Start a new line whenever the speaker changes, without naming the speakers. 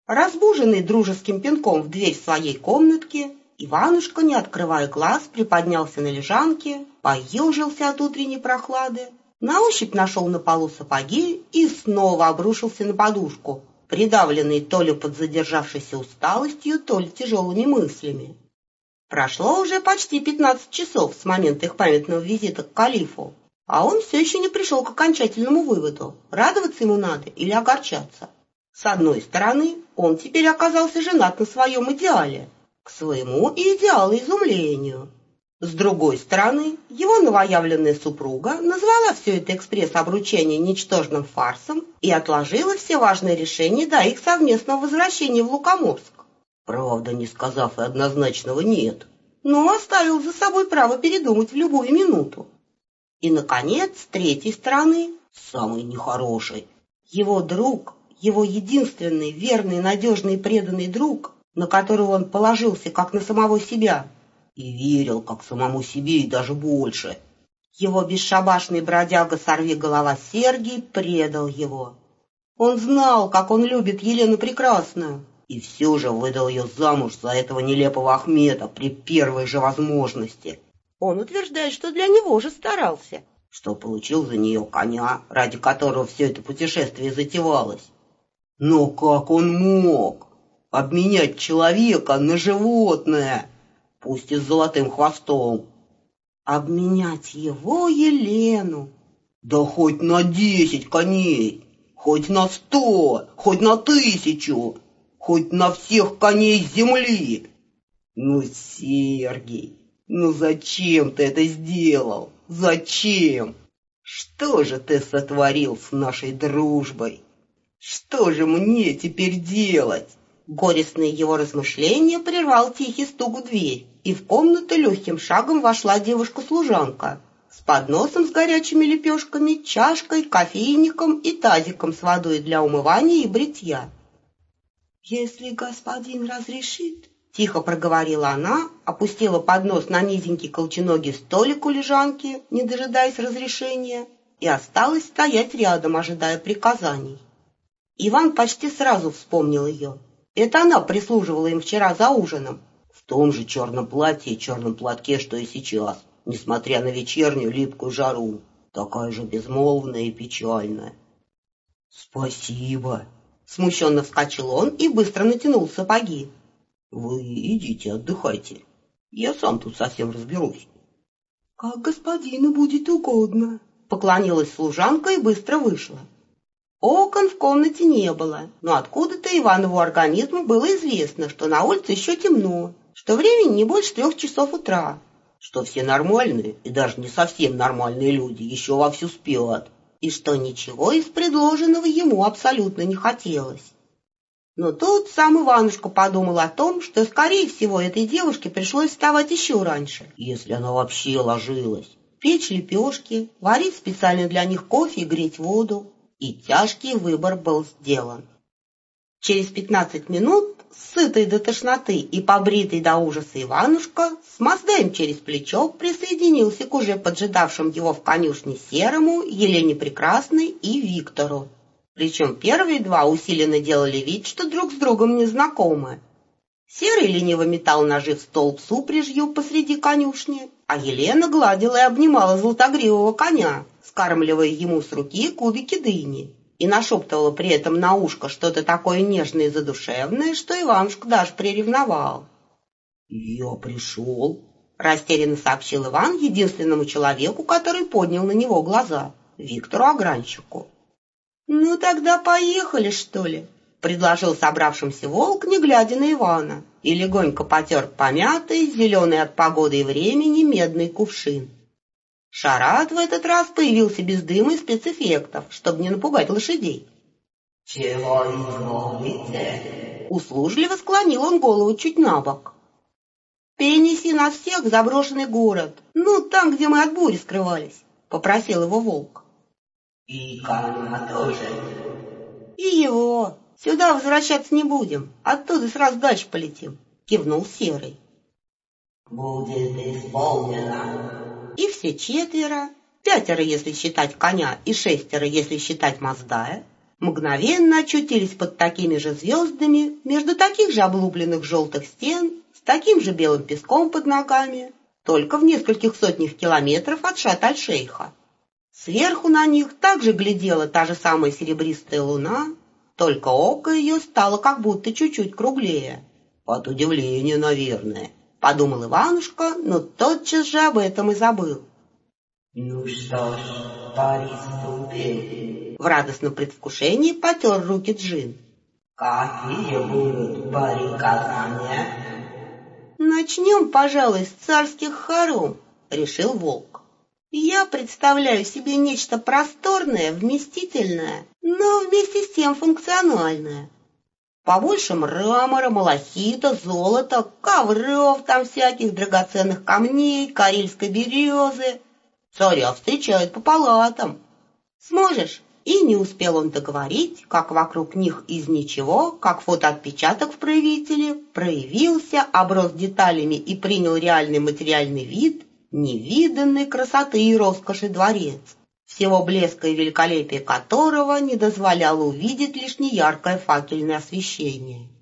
Разбуженный дружеским пинком в дверь своей комнатки, Иванушка, не открывая глаз, приподнялся на лежанке, поежился от утренней прохлады, на ощупь нашел на полу сапоги и снова обрушился на подушку, придавленный то ли под задержавшейся усталостью, то ли тяжелыми мыслями. Прошло уже почти 15 часов с момента их памятного визита к калифу, а он все еще не пришел к окончательному выводу, радоваться ему надо или огорчаться. С одной стороны, он теперь оказался женат на своем идеале, к своему и идеалу изумлению. С другой стороны, его новоявленная супруга назвала все это экспресс-обручение ничтожным фарсом и отложила все важные решения до их совместного возвращения в Лукоморск. Правда, не сказав и однозначного «нет», но оставил за собой право передумать в любую минуту. И, наконец, с третьей стороны, самый нехороший, его друг, его единственный, верный, надежный и преданный друг, на которого он положился как на самого себя, и верил как самому себе и даже больше. Его бесшабашный бродяга сорвиголова Сергий предал его. Он знал, как он любит Елену Прекрасную, и все же выдал ее замуж за этого нелепого Ахмета при первой же возможности. Он утверждает, что для него же старался, что получил за нее коня, ради которого все это путешествие затевалось. Но как он мог обменять человека на животное, пусть и с золотым хвостом? Обменять его, Елену? Да хоть на 10 коней, хоть на 100, хоть на 1000, хоть на всех коней земли. Ну, Сергей, ну зачем ты это сделал? Зачем? Что же ты сотворил с нашей дружбой? Что же мне теперь делать? Горестные его размышления прервал тихий стук в дверь, и в комнату легким шагом вошла девушка-служанка с подносом с горячими лепешками, чашкой, кофейником и тазиком с водой для умывания и бритья. «Если господин разрешит», — тихо проговорила она, опустила поднос на низенький колченогий столик у лежанки, не дожидаясь разрешения, и осталась стоять рядом, ожидая приказаний. Иван почти сразу вспомнил ее. Это она прислуживала им вчера за ужином, в том же черном платье и черном платке, что и сейчас, несмотря на вечернюю липкую жару, такая же безмолвная и печальная. «Спасибо!» — смущенно вскочил он и быстро натянул сапоги. «Вы идите, отдыхайте. Я сам тут совсем разберусь». «Как господину будет угодно», — поклонилась служанка и быстро вышла. Окон в комнате не было, но откуда-то Иванову организму было известно, что на улице еще темно, что времени не больше 3 часов утра, что все нормальные и даже не совсем нормальные люди еще вовсю спят, и что ничего из предложенного ему абсолютно не хотелось. Но тут сам Иванушка подумал о том, что, скорее всего, этой девушке пришлось вставать еще раньше, если она вообще ложилась, печь лепешки, варить специально для них кофе и греть воду. И тяжкий выбор был сделан. Через 15 минут, сытый до тошноты и побритый до ужаса Иванушка, с моздаем через плечо присоединился к уже поджидавшим его в конюшне Серому, Елене Прекрасной и Виктору. Причем первые два усиленно делали вид, что друг с другом не знакомы. Серый лениво метал ножи в столб с упряжью посреди конюшни, а Елена гладила и обнимала золотогривого коня, скармливая ему с руки кубики дыни, и нашептывала при этом на ушко что-то такое нежное и задушевное, что Иванушка даже приревновал. «Я пришел», — растерянно сообщил Иван единственному человеку, который поднял на него глаза, Виктору-огранщику. «Ну тогда поехали, что ли?» — предложил собравшимся волк, не глядя на Ивана, и легонько потер помятый, зеленый от погоды и времени медный кувшин. Шарат в этот раз появился без дыма и спецэффектов, чтобы не напугать лошадей. «Чего изволите?» Услужливо склонил он голову чуть набок. «Перенеси нас всех в заброшенный город, ну, там, где мы от бури скрывались», — попросил его волк. «И коня тоже?» «И его. Сюда возвращаться не будем, оттуда сразу дальше полетим», — кивнул Серый. «Будет исполнено». И все четверо, 5, если считать коня, и 6, если считать Маздая, мгновенно очутились под такими же звездами, между таких же облупленных желтых стен, с таким же белым песком под ногами, только в нескольких сотнях километров от Шарм-эль-Шейха. Сверху на них также глядела та же самая серебристая луна, только око ее стало как будто чуть-чуть круглее. «От удивления, наверное», — подумал Иванушка, но тотчас же об этом и забыл.
«Ну что ж, приступим», —
в радостном предвкушении потер руки Джин.
«Какие будут приказания?»
«Начнем, пожалуй, с царских хором», — решил Волк. «Я представляю себе нечто просторное, вместительное, но вместе с тем функциональное. Побольше мрамора, малахита, золота, ковров там всяких, драгоценных камней, карельской березы. Царя встречают по палатам. Сможешь?» И не успел он договорить, как вокруг них из ничего, как фотоотпечаток в проявителе, проявился, оброс деталями и принял реальный материальный вид невиданной красоты и роскоши дворец, всего блеска и великолепия которого не дозволяло увидеть лишь неяркое факельное освещение.